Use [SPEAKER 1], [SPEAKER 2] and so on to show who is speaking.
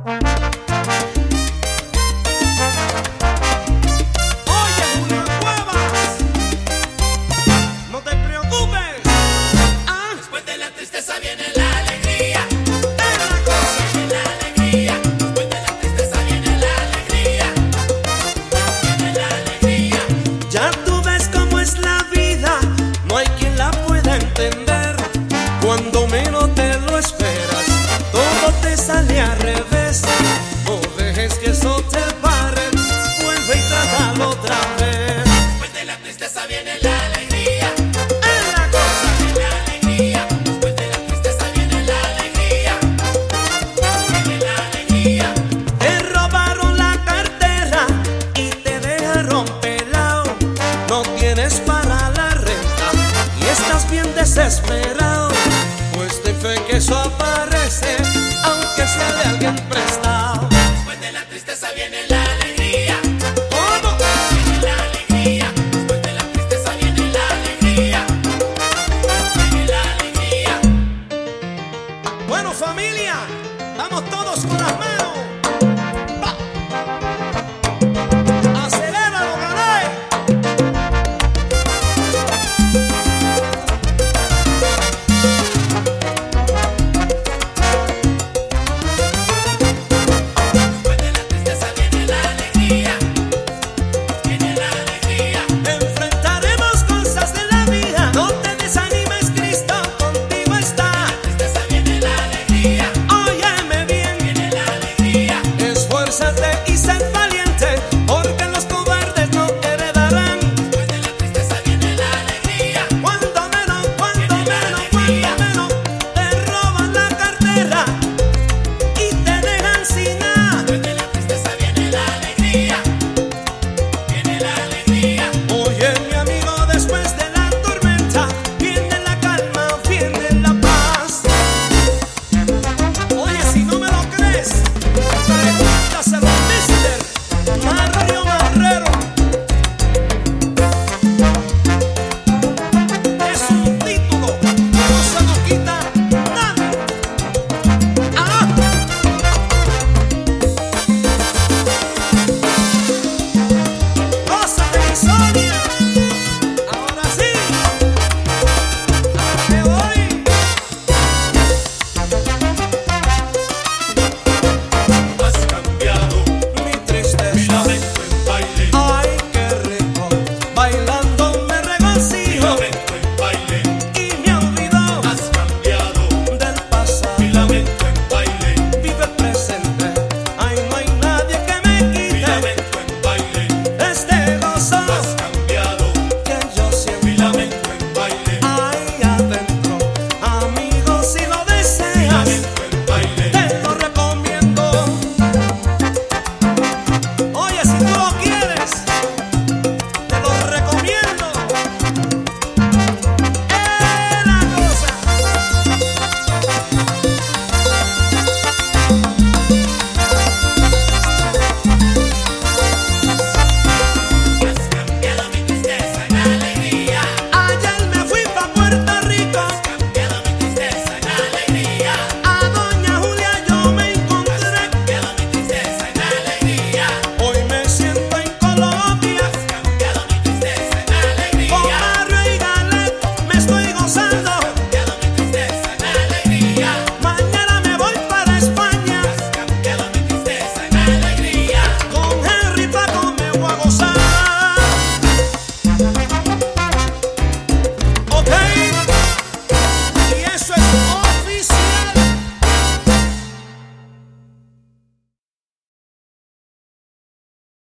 [SPEAKER 1] Cuando menos te lo esperas, todo te sale al revés. No dejes que eso te pare, vuelve y trátalo otra vez.
[SPEAKER 2] Después de la tristeza viene la alegría.
[SPEAKER 1] Es la cosa.
[SPEAKER 2] Viene la alegría. Después de la tristeza viene la alegría. Viene la alegría.
[SPEAKER 1] Te robaron la cartera y te dejaron pelado. No tienes para la renta y estás bien desesperado. Pues ten fe que eso aparece, aunque sea de alguien prestado.
[SPEAKER 2] Después de la tristeza viene la alegría.
[SPEAKER 1] ¿Cómo?
[SPEAKER 2] Viene la alegría. Después de la tristeza viene la alegría. Viene la alegría.
[SPEAKER 1] Bueno, familia, vamos todos con las manos. Va. Aceléralo, gané.
[SPEAKER 2] Después de la tristeza viene la alegría. Viene la alegría.
[SPEAKER 1] Enfrentaremos cosas de la vida. No te desanimes, Cristo contigo está.
[SPEAKER 2] Tristeza viene la alegría.
[SPEAKER 1] Óyeme bien,
[SPEAKER 2] Viene la alegría.
[SPEAKER 1] esfuérzate y sé valiente, porque los cobardes no te heredarán.
[SPEAKER 2] Después de la tristeza viene la alegría.
[SPEAKER 1] Cuando menos te roban la cartera y te dejan sin nada.
[SPEAKER 2] Después de la tristeza viene la alegría. Viene la alegría.
[SPEAKER 1] Oye, mi amigo, después de la tormenta viene la calma, viene la paz. Oye, si no me lo crees, pregúntaselo a Mr. Mario Marrero. Es un título que no se lo quita nadie. ¡Ah! ¡Gózate, mi Sonia! Ahora sí, ¿a qué voy?
[SPEAKER 2] Has cambiado
[SPEAKER 1] Mi
[SPEAKER 2] mi
[SPEAKER 1] tristeza,
[SPEAKER 2] lamento en baile.
[SPEAKER 1] ay, qué rico, bailando me
[SPEAKER 2] Mi
[SPEAKER 1] regocijo
[SPEAKER 2] lamento en baile.
[SPEAKER 1] y me olvido
[SPEAKER 2] Has cambiado
[SPEAKER 1] del
[SPEAKER 2] mi
[SPEAKER 1] pasado.
[SPEAKER 2] lamento en baile.
[SPEAKER 1] Vive el presente, ay, no hay nadie que me
[SPEAKER 2] Mi
[SPEAKER 1] quite
[SPEAKER 2] lamento en baile.
[SPEAKER 1] este gozo
[SPEAKER 2] Has cambiado
[SPEAKER 1] que yo
[SPEAKER 2] mi
[SPEAKER 1] siento.
[SPEAKER 2] lamento en baile.
[SPEAKER 1] Ahí adentro, amigo, si lo
[SPEAKER 2] Mi
[SPEAKER 1] deseas,
[SPEAKER 2] lamento en baile.
[SPEAKER 1] te lo recomiendo. Oye, si tú lo quieres, te lo recomiendo. Es la cosa.
[SPEAKER 2] Has cambiado mi tristeza en alegría.
[SPEAKER 1] Ayer me fui pa' Puerto Rico,
[SPEAKER 2] Cambiado mi tristeza en alegría.
[SPEAKER 1] a Doña Julia yo me encontré.
[SPEAKER 2] Cambiado mi tristeza en alegría.
[SPEAKER 1] Hoy me siento en Colombia,
[SPEAKER 2] Cambiado mi tristeza en
[SPEAKER 1] con
[SPEAKER 2] alegría.
[SPEAKER 1] Mario y Galet me estoy gozando.
[SPEAKER 2] Cambiado mi tristeza en alegría.
[SPEAKER 1] Mañana me voy para España,
[SPEAKER 2] Cambiado mi tristeza en alegría.
[SPEAKER 1] con Henry Paco me voy a gozar. Ok.